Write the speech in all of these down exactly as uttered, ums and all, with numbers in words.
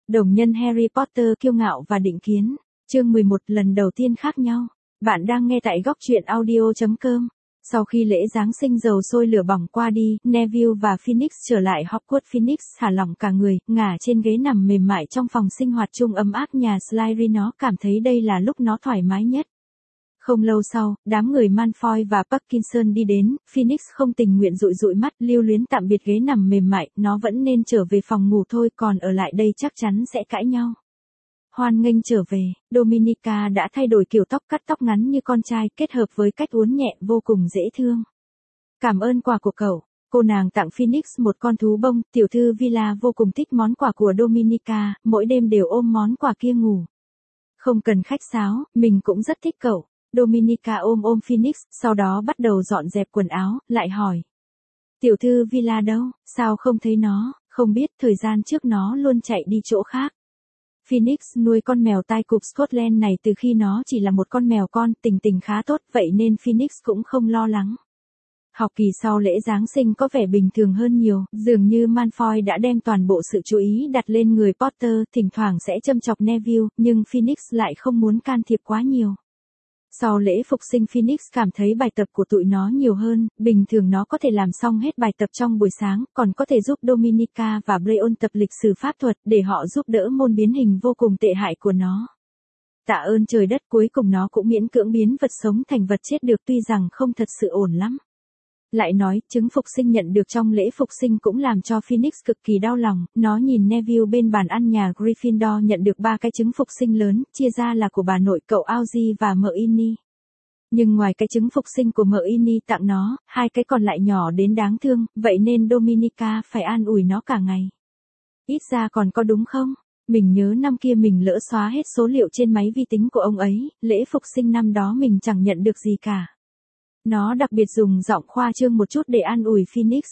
Đồng nhân Harry Potter kiêu ngạo và định kiến. Chương mười một lần đầu tiên khác nhau. Bạn đang nghe tại góc truyện audio chấm com. Sau khi lễ Giáng sinh dầu sôi lửa bỏng qua đi, Neville và Phoenix trở lại Hogwarts. Phoenix thả lỏng cả người, ngả trên ghế nằm mềm mại trong phòng sinh hoạt chung ấm áp nhà Slytherin. Nó cảm thấy đây là lúc nó thoải mái nhất. Không lâu sau, đám người Malfoy và Parkinson đi đến, Phoenix không tình nguyện dụi dụi mắt, lưu luyến tạm biệt ghế nằm mềm mại, nó vẫn nên trở về phòng ngủ thôi, còn ở lại đây chắc chắn sẽ cãi nhau. Hoan nghênh trở về, Dominica đã thay đổi kiểu tóc, cắt tóc ngắn như con trai, kết hợp với cách uốn nhẹ vô cùng dễ thương. Cảm ơn quà của cậu. Cô nàng tặng Phoenix một con thú bông, tiểu thư Villa vô cùng thích món quà của Dominica, mỗi đêm đều ôm món quà kia ngủ. Không cần khách sáo, mình cũng rất thích cậu. Dominica ôm ôm Phoenix, sau đó bắt đầu dọn dẹp quần áo, lại hỏi. Tiểu thư Villa đâu, sao không thấy nó, không biết thời gian trước nó luôn chạy đi chỗ khác. Phoenix nuôi con mèo tai cụp Scotland này từ khi nó chỉ là một con mèo con, tình tình khá tốt, vậy nên Phoenix cũng không lo lắng. Học kỳ sau lễ Giáng sinh có vẻ bình thường hơn nhiều, dường như Malfoy đã đem toàn bộ sự chú ý đặt lên người Potter, thỉnh thoảng sẽ châm chọc Neville, nhưng Phoenix lại không muốn can thiệp quá nhiều. Sau lễ phục sinh Phoenix cảm thấy bài tập của tụi nó nhiều hơn, bình thường nó có thể làm xong hết bài tập trong buổi sáng, còn có thể giúp Dominica và Breon tập lịch sử pháp thuật để họ giúp đỡ môn biến hình vô cùng tệ hại của nó. Tạ ơn trời đất, cuối cùng nó cũng miễn cưỡng biến vật sống thành vật chết được, tuy rằng không thật sự ổn lắm. Lại nói, trứng phục sinh nhận được trong lễ phục sinh cũng làm cho Phoenix cực kỳ đau lòng, nó nhìn Neville bên bàn ăn nhà Gryffindor nhận được ba cái trứng phục sinh lớn, chia ra là của bà nội cậu Audrey và Hermione. Nhưng ngoài cái trứng phục sinh của Hermione tặng nó, hai cái còn lại nhỏ đến đáng thương, vậy nên Dominica phải an ủi nó cả ngày. Ít ra còn có đúng không? Mình nhớ năm kia mình lỡ xóa hết số liệu trên máy vi tính của ông ấy, lễ phục sinh năm đó mình chẳng nhận được gì cả. Nó đặc biệt dùng giọng khoa trương một chút để an ủi Phoenix.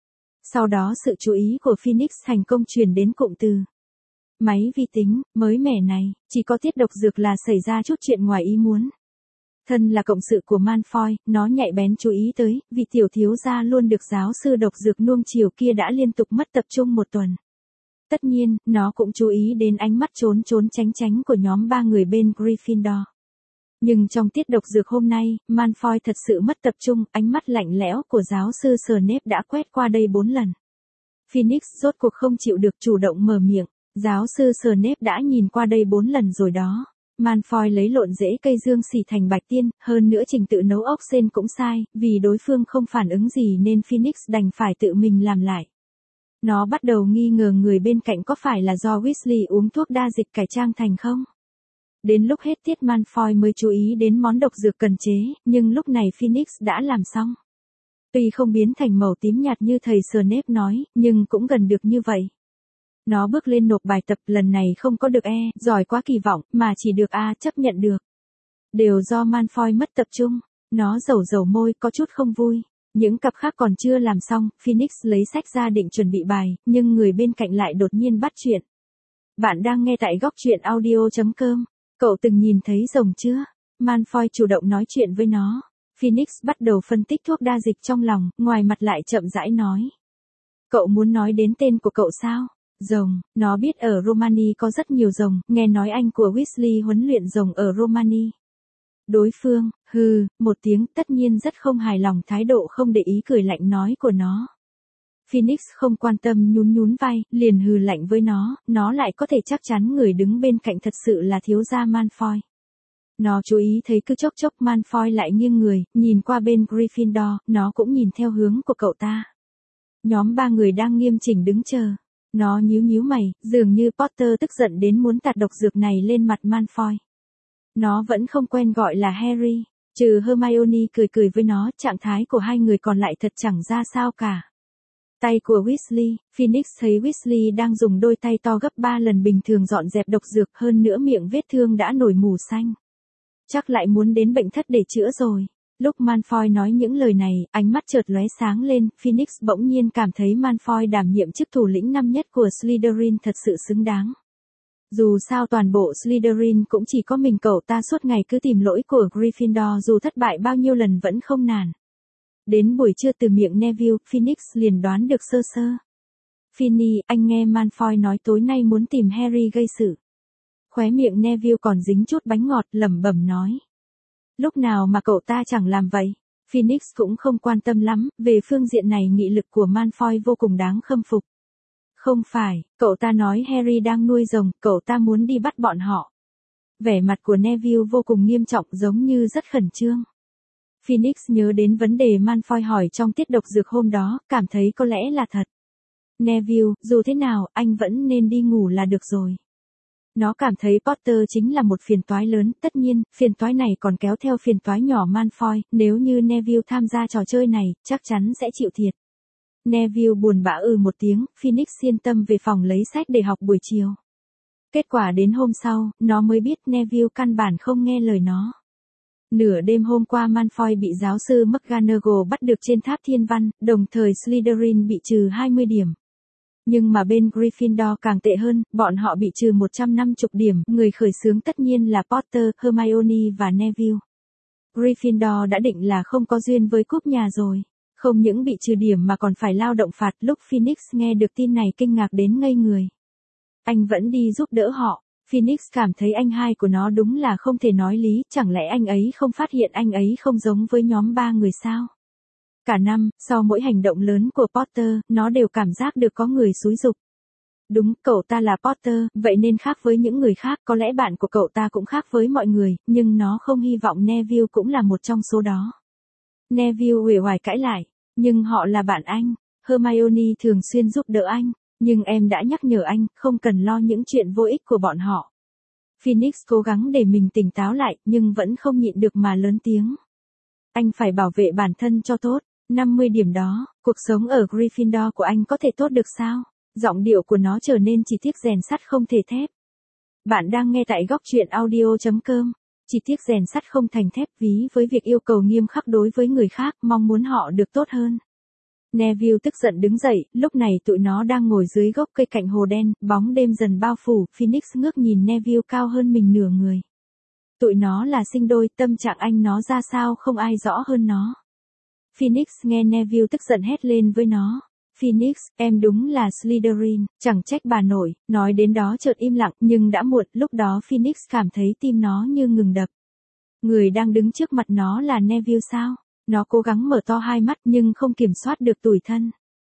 Sau đó sự chú ý của Phoenix thành công truyền đến cụm từ. Máy vi tính, mới mẻ này, chỉ có tiết độc dược là xảy ra chút chuyện ngoài ý muốn. Thân là cộng sự của Malfoy, nó nhạy bén chú ý tới, vì tiểu thiếu gia luôn được giáo sư độc dược nuông chiều kia đã liên tục mất tập trung một tuần. Tất nhiên, nó cũng chú ý đến ánh mắt trốn trốn tránh tránh của nhóm ba người bên Gryffindor. Nhưng trong tiết độc dược hôm nay, Malfoy thật sự mất tập trung, ánh mắt lạnh lẽo của giáo sư Snape đã quét qua đây bốn lần. Phoenix rốt cuộc không chịu được chủ động mở miệng, giáo sư Snape đã nhìn qua đây bốn lần rồi đó. Malfoy lấy lộn rễ cây dương xỉ thành bạch tiên, hơn nữa trình tự nấu ốc sên cũng sai, vì đối phương không phản ứng gì nên Phoenix đành phải tự mình làm lại. Nó bắt đầu nghi ngờ người bên cạnh có phải là do Weasley uống thuốc đa dịch cải trang thành không? Đến lúc hết tiết Malfoy mới chú ý đến món độc dược cần chế, nhưng lúc này Phoenix đã làm xong. Tuy không biến thành màu tím nhạt như thầy Snape nói, nhưng cũng gần được như vậy. Nó bước lên nộp bài tập, lần này không có được E, giỏi quá kỳ vọng, mà chỉ được A, chấp nhận được. Đều do Malfoy mất tập trung, nó dầu dầu môi, có chút không vui. Những cặp khác còn chưa làm xong, Phoenix lấy sách ra định chuẩn bị bài, nhưng người bên cạnh lại đột nhiên bắt chuyện. Bạn đang nghe tại góc truyện audio chấm com. Cậu từng nhìn thấy rồng chưa? Malfoy chủ động nói chuyện với nó. Phoenix bắt đầu phân tích thuốc đa dịch trong lòng, ngoài mặt lại chậm rãi nói. Cậu muốn nói đến tên của cậu sao? Rồng, nó biết ở Romani có rất nhiều rồng, nghe nói anh của Weasley huấn luyện rồng ở Romani. Đối phương, hừ, một tiếng, tất nhiên rất không hài lòng thái độ không để ý cười lạnh nói của nó. Phoenix không quan tâm nhún nhún vai, liền hừ lạnh với nó, nó lại có thể chắc chắn người đứng bên cạnh thật sự là thiếu gia Malfoy. Nó chú ý thấy cứ chốc chốc Malfoy lại nghiêng người, nhìn qua bên Gryffindor, nó cũng nhìn theo hướng của cậu ta. Nhóm ba người đang nghiêm chỉnh đứng chờ. Nó nhíu nhíu mày, dường như Potter tức giận đến muốn tạt độc dược này lên mặt Malfoy. Nó vẫn không quen gọi là Harry, trừ Hermione cười cười với nó, trạng thái của hai người còn lại thật chẳng ra sao cả. Tay của Weasley, Phoenix thấy Weasley đang dùng đôi tay to gấp ba lần bình thường dọn dẹp độc dược, hơn nữa miệng vết thương đã nổi mù xanh. Chắc lại muốn đến bệnh thất để chữa rồi. Lúc Malfoy nói những lời này, ánh mắt chợt lóe sáng lên, Phoenix bỗng nhiên cảm thấy Malfoy đảm nhiệm chức thủ lĩnh năm nhất của Slytherin thật sự xứng đáng. Dù sao toàn bộ Slytherin cũng chỉ có mình cậu ta suốt ngày cứ tìm lỗi của Gryffindor, dù thất bại bao nhiêu lần vẫn không nản. Đến buổi trưa từ miệng Neville, Phoenix liền đoán được sơ sơ. Finny, anh nghe Malfoy nói tối nay muốn tìm Harry gây sự. Khóe miệng Neville còn dính chút bánh ngọt, lẩm bẩm nói. Lúc nào mà cậu ta chẳng làm vậy? Phoenix cũng không quan tâm lắm, về phương diện này nghị lực của Malfoy vô cùng đáng khâm phục. Không phải, cậu ta nói Harry đang nuôi rồng, cậu ta muốn đi bắt bọn họ. Vẻ mặt của Neville vô cùng nghiêm trọng giống như rất khẩn trương. Phoenix nhớ đến vấn đề Malfoy hỏi trong tiết độc dược hôm đó, cảm thấy có lẽ là thật. Neville, dù thế nào, anh vẫn nên đi ngủ là được rồi. Nó cảm thấy Potter chính là một phiền toái lớn, tất nhiên, phiền toái này còn kéo theo phiền toái nhỏ Malfoy, nếu như Neville tham gia trò chơi này, chắc chắn sẽ chịu thiệt. Neville buồn bã ừ một tiếng, Phoenix yên tâm về phòng lấy sách để học buổi chiều. Kết quả đến hôm sau, nó mới biết Neville căn bản không nghe lời nó. Nửa đêm hôm qua Malfoy bị giáo sư McGonagall bắt được trên tháp thiên văn, đồng thời Slytherin bị trừ hai mươi điểm. Nhưng mà bên Gryffindor càng tệ hơn, bọn họ bị trừ một trăm năm mươi điểm, người khởi xướng tất nhiên là Potter, Hermione và Neville. Gryffindor đã định là không có duyên với cúp nhà rồi. Không những bị trừ điểm mà còn phải lao động phạt, lúc Phoenix nghe được tin này kinh ngạc đến ngây người. Anh vẫn đi giúp đỡ họ. Phoenix cảm thấy anh hai của nó đúng là không thể nói lý, chẳng lẽ anh ấy không phát hiện anh ấy không giống với nhóm ba người sao? Cả năm, sau mỗi hành động lớn của Potter, nó đều cảm giác được có người xúi giục. Đúng, cậu ta là Potter, vậy nên khác với những người khác, có lẽ bạn của cậu ta cũng khác với mọi người, nhưng nó không hy vọng Neville cũng là một trong số đó. Neville uể oải cãi lại, nhưng họ là bạn anh, Hermione thường xuyên giúp đỡ anh, nhưng em đã nhắc nhở anh, không cần lo những chuyện vô ích của bọn họ. Phoenix cố gắng để mình tỉnh táo lại, nhưng vẫn không nhịn được mà lớn tiếng. Anh phải bảo vệ bản thân cho tốt. năm mươi điểm đó, cuộc sống ở Gryffindor của anh có thể tốt được sao? Giọng điệu của nó trở nên chỉ tiếc rèn sắt không thể thép. Bạn đang nghe tại góc truyện audio chấm com. Chỉ tiếc rèn sắt không thành thép ví với việc yêu cầu nghiêm khắc đối với người khác, mong muốn họ được tốt hơn. Neville tức giận đứng dậy, lúc này tụi nó đang ngồi dưới gốc cây cạnh hồ đen, bóng đêm dần bao phủ, Phoenix ngước nhìn Neville cao hơn mình nửa người. Tụi nó là sinh đôi, tâm trạng anh nó ra sao không ai rõ hơn nó. Phoenix nghe Neville tức giận hét lên với nó. Phoenix, em đúng là Slytherin, chẳng trách bà nội, nói đến đó chợt im lặng, nhưng đã muộn, lúc đó Phoenix cảm thấy tim nó như ngừng đập. Người đang đứng trước mặt nó là Neville sao? Nó cố gắng mở to hai mắt nhưng không kiểm soát được tủi thân.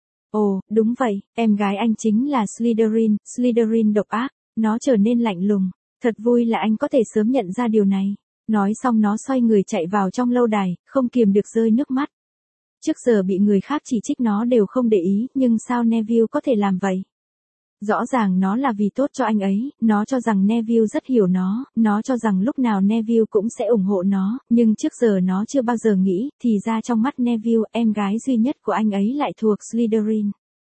Ồ, đúng vậy, em gái anh chính là Slytherin, Slytherin độc ác, nó trở nên lạnh lùng. Thật vui là anh có thể sớm nhận ra điều này. Nói xong nó xoay người chạy vào trong lâu đài, không kiềm được rơi nước mắt. Trước giờ bị người khác chỉ trích nó đều không để ý, nhưng sao Neville có thể làm vậy? Rõ ràng nó là vì tốt cho anh ấy, nó cho rằng Neville rất hiểu nó, nó cho rằng lúc nào Neville cũng sẽ ủng hộ nó, nhưng trước giờ nó chưa bao giờ nghĩ, thì ra trong mắt Neville, em gái duy nhất của anh ấy lại thuộc Slytherin.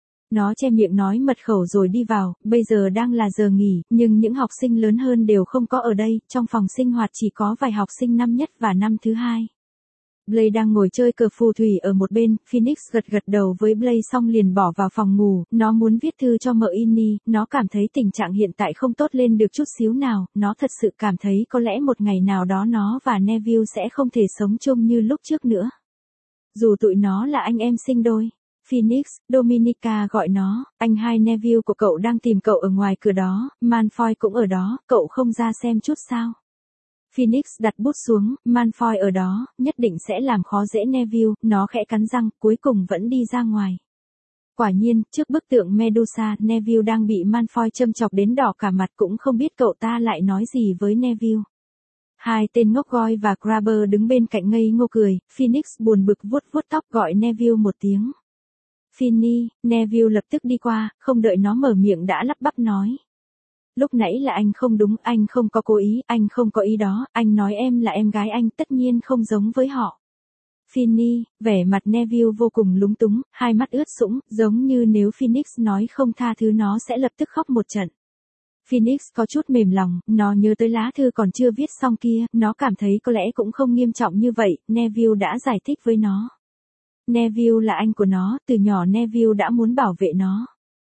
Nó che miệng nói mật khẩu rồi đi vào, bây giờ đang là giờ nghỉ, nhưng những học sinh lớn hơn đều không có ở đây, trong phòng sinh hoạt chỉ có vài học sinh năm nhất và năm thứ hai. Blaze đang ngồi chơi cờ phù thủy ở một bên, Phoenix gật gật đầu với Blaze xong liền bỏ vào phòng ngủ, nó muốn viết thư cho Hermione, nó cảm thấy tình trạng hiện tại không tốt lên được chút xíu nào, nó thật sự cảm thấy có lẽ một ngày nào đó nó và Neville sẽ không thể sống chung như lúc trước nữa. Dù tụi nó là anh em sinh đôi. Phoenix, Dominica gọi nó, anh hai Neville của cậu đang tìm cậu ở ngoài cửa đó, Malfoy cũng ở đó, cậu không ra xem chút sao? Phoenix đặt bút xuống, Malfoy ở đó, nhất định sẽ làm khó dễ Neville, nó khẽ cắn răng, cuối cùng vẫn đi ra ngoài. Quả nhiên, trước bức tượng Medusa, Neville đang bị Malfoy châm chọc đến đỏ cả mặt cũng không biết cậu ta lại nói gì với Neville. Hai tên ngốc Goyle và Crabber đứng bên cạnh ngây ngô cười, Phoenix buồn bực vuốt vuốt tóc gọi Neville một tiếng. Finny, Neville lập tức đi qua, không đợi nó mở miệng đã lắp bắp nói. Lúc nãy là anh không đúng, anh không có cố ý, anh không có ý đó, anh nói em là em gái anh, tất nhiên không giống với họ. Finny, vẻ mặt Neville vô cùng lúng túng, hai mắt ướt sũng, giống như nếu Phoenix nói không tha thứ nó sẽ lập tức khóc một trận. Phoenix có chút mềm lòng, nó nhớ tới lá thư còn chưa viết xong kia, nó cảm thấy có lẽ cũng không nghiêm trọng như vậy, Neville đã giải thích với nó. Neville là anh của nó, từ nhỏ Neville đã muốn bảo vệ nó.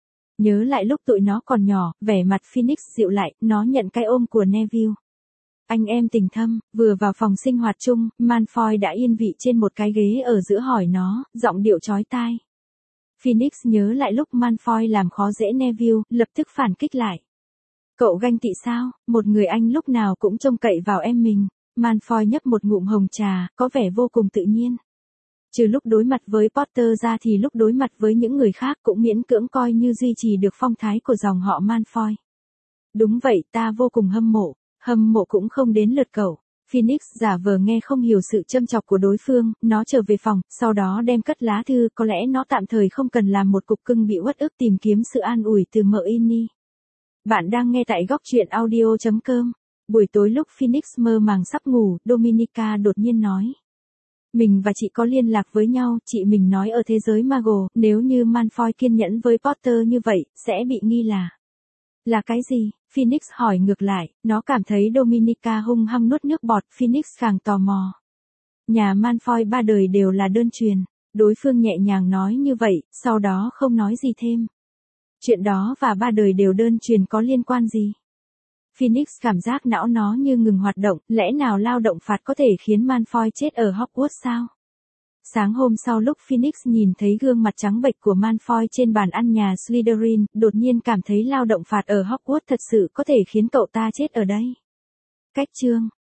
Nhớ lại lúc tụi nó còn nhỏ, vẻ mặt Phoenix dịu lại, nó nhận cái ôm của Neville. Anh em tình thâm, vừa vào phòng sinh hoạt chung, Malfoy đã yên vị trên một cái ghế ở giữa hỏi nó, giọng điệu chói tai. Phoenix nhớ lại lúc Malfoy làm khó dễ Neville, lập tức phản kích lại. Cậu ganh tị sao, một người anh lúc nào cũng trông cậy vào em mình. Malfoy nhấp một ngụm hồng trà, có vẻ vô cùng tự nhiên. Trừ lúc đối mặt với Potter ra thì lúc đối mặt với những người khác cũng miễn cưỡng coi như duy trì được phong thái của dòng họ Malfoy. Đúng vậy, ta vô cùng hâm mộ, hâm mộ cũng không đến lượt cậu. Phoenix giả vờ nghe không hiểu sự châm chọc của đối phương, nó trở về phòng, sau đó đem cất lá thư, có lẽ nó tạm thời không cần làm một cục cưng bị uất ức tìm kiếm sự an ủi từ mợ Inni. Bạn đang nghe tại góc truyện audio chấm com. Buổi tối lúc Phoenix mơ màng sắp ngủ, Dominica đột nhiên nói. Mình và chị có liên lạc với nhau, chị mình nói ở thế giới Muggle, nếu như Malfoy kiên nhẫn với Potter như vậy, sẽ bị nghi là... Là cái gì? Phoenix hỏi ngược lại, nó cảm thấy Dominica hung hăng nuốt nước bọt, Phoenix càng tò mò. Nhà Malfoy ba đời đều là đơn truyền, đối phương nhẹ nhàng nói như vậy, sau đó không nói gì thêm. Chuyện đó và ba đời đều đơn truyền có liên quan gì? Phoenix cảm giác não nó như ngừng hoạt động, lẽ nào lao động phạt có thể khiến Malfoy chết ở Hogwarts sao? Sáng hôm sau lúc Phoenix nhìn thấy gương mặt trắng bệch của Malfoy trên bàn ăn nhà Slytherin, đột nhiên cảm thấy lao động phạt ở Hogwarts thật sự có thể khiến cậu ta chết ở đây. Cách chương